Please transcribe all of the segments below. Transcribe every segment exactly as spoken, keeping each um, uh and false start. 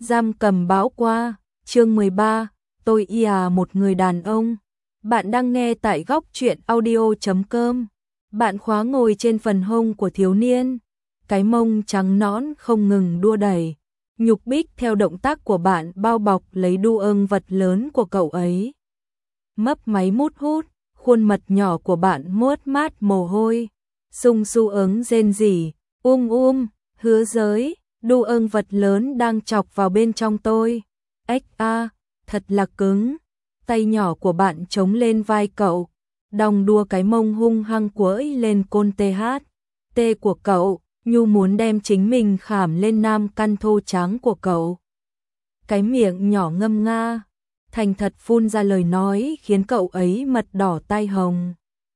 Giam cầm bão qua, chương mười ba, tôi y à một người đàn ông. Bạn đang nghe tại góc truyện audio chấm com. Bạn khóa ngồi trên phần hông của thiếu niên. Cái mông trắng nõn không ngừng đua đẩy. Nhục Bích theo động tác của bạn bao bọc lấy đu ưng vật lớn của cậu ấy. Mấp máy mút hút, khuôn mặt nhỏ của bạn muốt mát mồ hôi. Sung su ứng rên rỉ, um um, hứa giới. Đu ưng vật lớn đang chọc vào bên trong tôi. Ếch a, thật là cứng. Tay nhỏ của bạn chống lên vai cậu. Đong đua cái mông hung hăng quẫy lên côn tê hát. Tê của cậu, Nhu muốn đem chính mình khảm lên nam căn thô trắng của cậu. Cái miệng nhỏ ngâm nga, thành thật phun ra lời nói khiến cậu ấy mật đỏ tai hồng.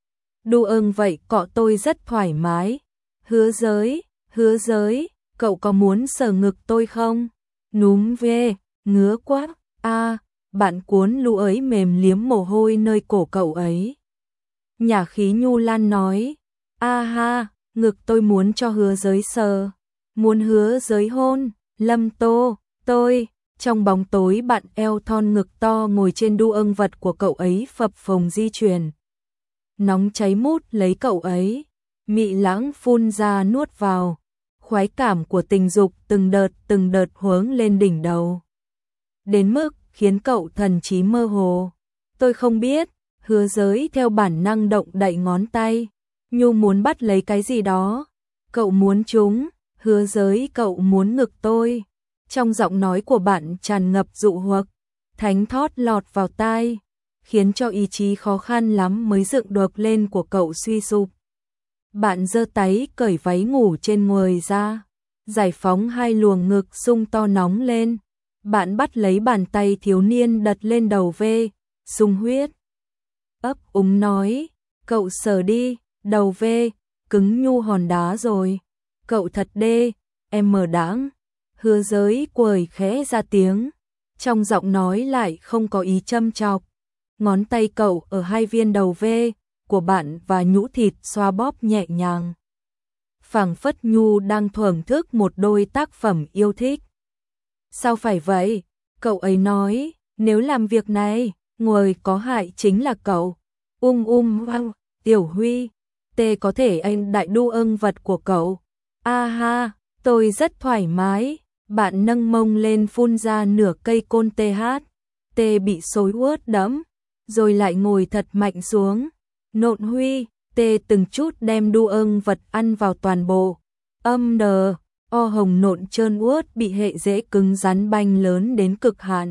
Đu ưng vậy cọ tôi rất thoải mái. Hứa giới, hứa giới. Cậu có muốn sờ ngực tôi không? Núm về, ngứa quá. A, à, bạn cuốn lũ ấy mềm liếm mồ hôi nơi cổ cậu ấy. Nhả khí Nhu Lan nói. A ha, ngực tôi muốn cho hứa giới sờ. Muốn hứa giới hôn. Lâm Tô, tôi. Trong bóng tối bạn eo thon ngực to ngồi trên đu ưng vật của cậu ấy phập phồng di chuyển. Nóng cháy mút lấy cậu ấy. Mị lãng phun ra nuốt vào. Khoái cảm của tình dục từng đợt từng đợt huống lên đỉnh đầu. Đến mức khiến cậu thần trí mơ hồ. Tôi không biết, hứa giới theo bản năng động đậy ngón tay. Nhu muốn bắt lấy cái gì đó. Cậu muốn chúng, hứa giới cậu muốn ngực tôi. Trong giọng nói của bạn tràn ngập dụ hoặc, thánh thót lọt vào tai, khiến cho ý chí khó khăn lắm mới dựng được lên của cậu suy sụp. Bạn giơ tay cởi váy ngủ trên người ra, giải phóng hai luồng ngực sung to nóng lên. Bạn bắt lấy bàn tay thiếu niên đặt lên đầu vê, sung huyết. Ấp úng nói, cậu sờ đi, đầu vê, cứng nhu hòn đá rồi. Cậu thật đê, em mờ đãng. Hứa giới quầy khẽ ra tiếng, trong giọng nói lại không có ý châm chọc. Ngón tay cậu ở hai viên đầu vê của bạn và nhũ thịt xoa bóp nhẹ nhàng. Phảng phất Nhu đang thưởng thức một đôi tác phẩm yêu thích. Sao phải vậy? Cậu ấy nói, nếu làm việc này, người có hại chính là cậu. Um um wow, Tiểu Huy, tê có thể anh đại đu ưng vật của cậu. A ha, tôi rất thoải mái. Bạn nâng mông lên phun ra nửa cây côn tê hát. Tê bị xối uất đẫm, rồi lại ngồi thật mạnh xuống. Nộn Huy, tê từng chút đem đu ưng vật ăn vào toàn bộ. Âm đờ, o hồng nộn trơn uất bị hệ dễ cứng rắn banh lớn đến cực hạn.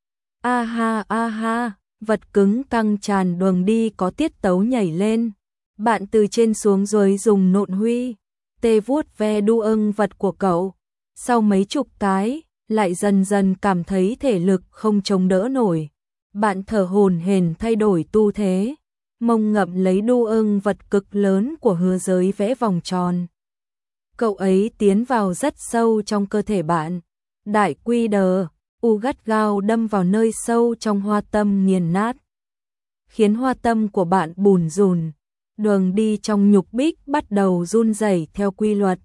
A ha a ha, vật cứng căng tràn đường đi có tiết tấu nhảy lên. Bạn từ trên xuống dưới dùng Nộn Huy, tê vuốt ve đu ưng vật của cậu. Sau mấy chục cái, lại dần dần cảm thấy thể lực không chống đỡ nổi. Bạn thở hổn hển thay đổi tu thế. Mông ngậm lấy đu ưng vật cực lớn của hứa giới vẽ vòng tròn. Cậu ấy tiến vào rất sâu trong cơ thể bạn. Đại quy đờ, u gắt gao đâm vào nơi sâu trong hoa tâm nghiền nát. Khiến hoa tâm của bạn bùn rùn. Đường đi trong nhục bích bắt đầu run rẩy theo quy luật.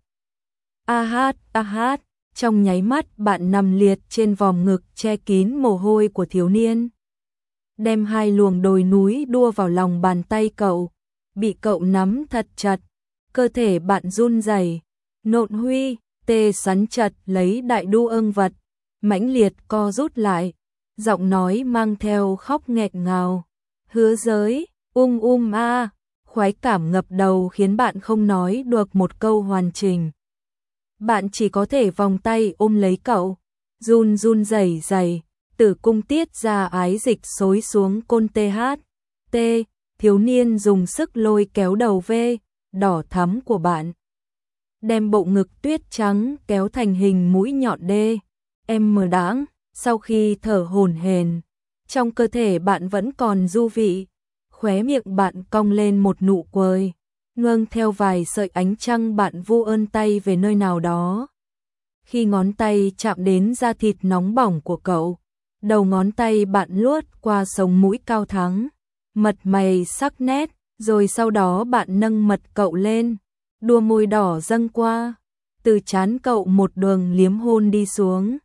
A hát, a hát, trong nháy mắt bạn nằm liệt trên vòm ngực che kín mồ hôi của thiếu niên. Đem hai luồng đồi núi đua vào lòng bàn tay cậu, bị cậu nắm thật chặt, cơ thể bạn run rẩy. Nộn Huy, tê sắn chặt lấy đại đu ưng vật, mãnh liệt co rút lại, giọng nói mang theo khóc nghẹt ngào. Hứa giới, um um a, khoái cảm ngập đầu khiến bạn không nói được một câu hoàn chỉnh. Bạn chỉ có thể vòng tay ôm lấy cậu, run run rẩy rẩy. Tử cung tiết ra ái dịch xối xuống côn tê hát. Tê, thiếu niên dùng sức lôi kéo đầu vê, đỏ thắm của bạn. Đem bộ ngực tuyết trắng kéo thành hình mũi nhọn đê. Em mờ đãng, sau khi thở hổn hển, trong cơ thể bạn vẫn còn du vị. Khóe miệng bạn cong lên một nụ cười. Ngâng theo vài sợi ánh trăng bạn vu ơn tay về nơi nào đó. Khi ngón tay chạm đến da thịt nóng bỏng của cậu, đầu ngón tay bạn luốt qua sống mũi cao thắng, mật mày sắc nét, rồi sau đó bạn nâng mật cậu lên, đua môi đỏ dâng qua, từ trán cậu một đường liếm hôn đi xuống.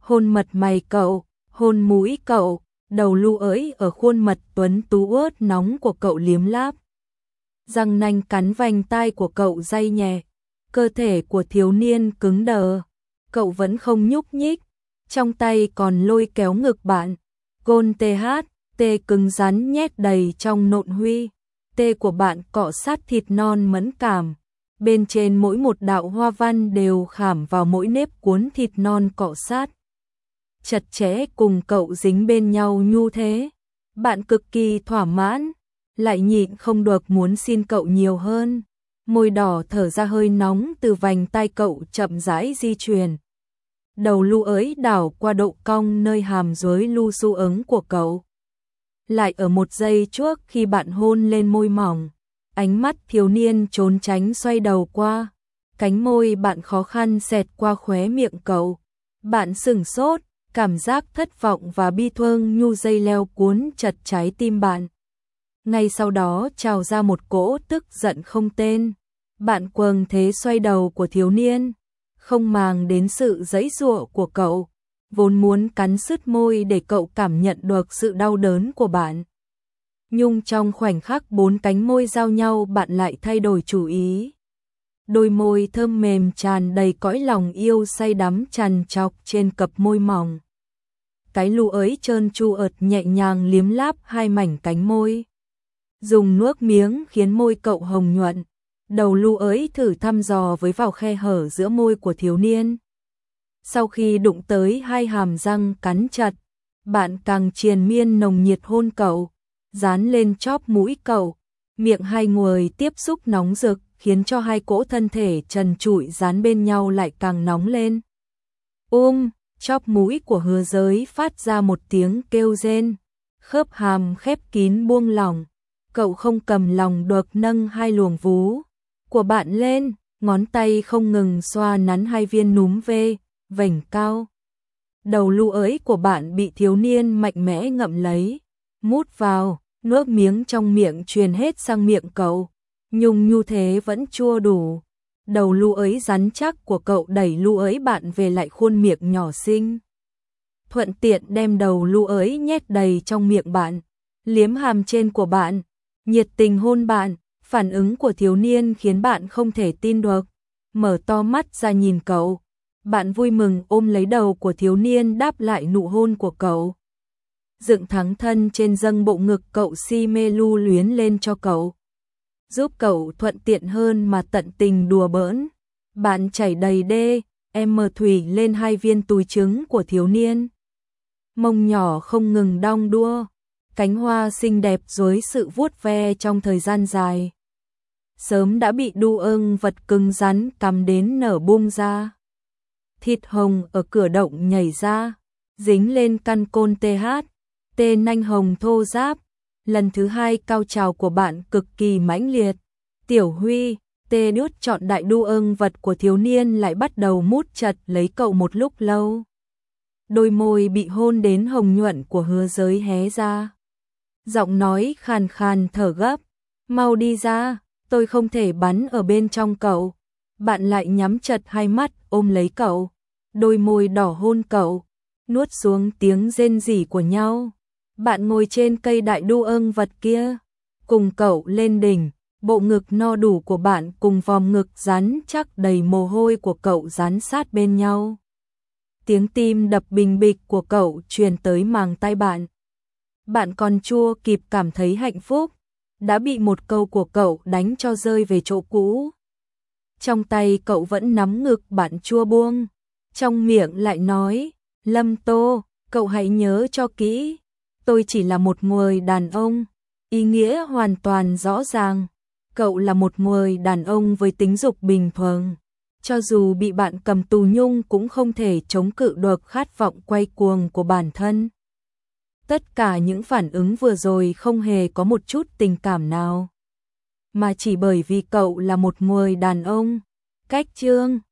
hôn mật mày cậu, hôn mũi cậu, đầu Lu ới ở khuôn mặt tuấn tú ướt nóng của cậu liếm láp. Răng nanh cắn vành tai của cậu day nhẹ, cơ thể của thiếu niên cứng đờ, cậu vẫn không nhúc nhích, trong tay còn lôi kéo ngực bạn. Gôn tê hát, tê cứng rắn nhét đầy trong nộn huy, tê của bạn cọ sát thịt non mẫn cảm, bên trên mỗi một đạo hoa văn đều khảm vào mỗi nếp cuốn thịt non cọ sát. Chặt chẽ cùng cậu dính bên nhau nhu thế, bạn cực kỳ thỏa mãn, lại nhịn không được muốn xin cậu nhiều hơn. Môi đỏ thở ra hơi nóng từ vành tai cậu chậm rãi di chuyển. Đầu Lu ới đảo qua độ cong nơi hàm dưới Lu su ứng của cậu. Lại ở một giây trước khi bạn hôn lên môi mỏng, ánh mắt thiếu niên trốn tránh xoay đầu qua, cánh môi bạn khó khăn xẹt qua khóe miệng cậu. Bạn sửng sốt, cảm giác thất vọng và bi thương nhu dây leo cuốn chặt trái tim bạn. Ngay sau đó trào ra một cỗ tức giận không tên. Bạn quầng thế xoay đầu của thiếu niên, không màng đến sự giãy giụa của cậu, vốn muốn cắn sứt môi để cậu cảm nhận được sự đau đớn của bạn. Nhưng trong khoảnh khắc bốn cánh môi giao nhau bạn lại thay đổi chủ ý. Đôi môi thơm mềm tràn đầy cõi lòng yêu say đắm trằn trọc trên cặp môi mỏng. Cái Lu ới trơn tru ợt nhẹ nhàng liếm láp hai mảnh cánh môi. Dùng nuốt miếng khiến môi cậu hồng nhuận. Đầu Lu ới thử thăm dò với vào khe hở giữa môi của thiếu niên. Sau khi đụng tới hai hàm răng cắn chặt, bạn càng triền miên nồng nhiệt hôn cậu, dán lên chóp mũi cậu, miệng hai người tiếp xúc nóng rực, khiến cho hai cỗ thân thể trần trụi dán bên nhau lại càng nóng lên. Um, chóp mũi của Hứa Giới phát ra một tiếng kêu rên, khớp hàm khép kín buông lỏng, cậu không cầm lòng được nâng hai luồng vú của bạn lên, ngón tay không ngừng xoa nắn hai viên núm vê, vành cao. Đầu Lu ới của bạn bị thiếu niên mạnh mẽ ngậm lấy, mút vào, nuốt miếng trong miệng truyền hết sang miệng cậu, nhưng nhu thế vẫn chua đủ. Đầu Lu ới rắn chắc của cậu đẩy Lu ới bạn về lại khuôn miệng nhỏ xinh. Thuận tiện đem đầu Lu ới nhét đầy trong miệng bạn, liếm hàm trên của bạn, nhiệt tình hôn bạn. Phản ứng của thiếu niên khiến bạn không thể tin được, mở to mắt ra nhìn cậu. Bạn vui mừng ôm lấy đầu của thiếu niên đáp lại nụ hôn của cậu. Dựng thẳng thân trên dâng bộ ngực cậu si mê lưu luyến lên cho cậu, giúp cậu thuận tiện hơn mà tận tình đùa bỡn. Bạn chảy đầy đê, em mờ thủy lên hai viên túi trứng của thiếu niên. Mông nhỏ không ngừng đong đua, cánh hoa xinh đẹp dưới sự vuốt ve trong thời gian dài. Sớm đã bị đu ưng vật cứng rắn cắm đến nở bung ra. Thịt hồng ở cửa động nhảy ra, dính lên căn côn tê hát, tê nanh hồng thô ráp. Lần thứ hai cao trào của bạn cực kỳ mãnh liệt. Tiểu Huy, tê nuốt trọn đại đu ưng vật của thiếu niên lại bắt đầu mút chặt lấy cậu một lúc lâu. Đôi môi bị hôn đến hồng nhuận của Hứa Giới hé ra. Giọng nói khàn khàn thở gấp, mau đi ra, tôi không thể bắn ở bên trong cậu. Bạn lại nhắm chặt hai mắt ôm lấy cậu, đôi môi đỏ hôn cậu, nuốt xuống tiếng rên rỉ của nhau. Bạn ngồi trên cây đại đu ưng vật kia, cùng cậu lên đỉnh, bộ ngực no đủ của bạn cùng vòng ngực rắn chắc đầy mồ hôi của cậu dán sát bên nhau. Tiếng tim đập bình bịch của cậu truyền tới màng tai bạn. Bạn còn chưa kịp cảm thấy hạnh phúc, đã bị một câu của cậu đánh cho rơi về chỗ cũ. Trong tay cậu vẫn nắm ngực bạn chưa buông, trong miệng lại nói, Lâm Tô, cậu hãy nhớ cho kỹ, tôi chỉ là một người đàn ông, ý nghĩa hoàn toàn rõ ràng, cậu là một người đàn ông với tính dục bình thường, cho dù bị bạn cầm tù nhung cũng không thể chống cự được khát vọng quay cuồng của bản thân. Tất cả những phản ứng vừa rồi không hề có một chút tình cảm nào, mà chỉ bởi vì cậu là một người đàn ông. Cách chương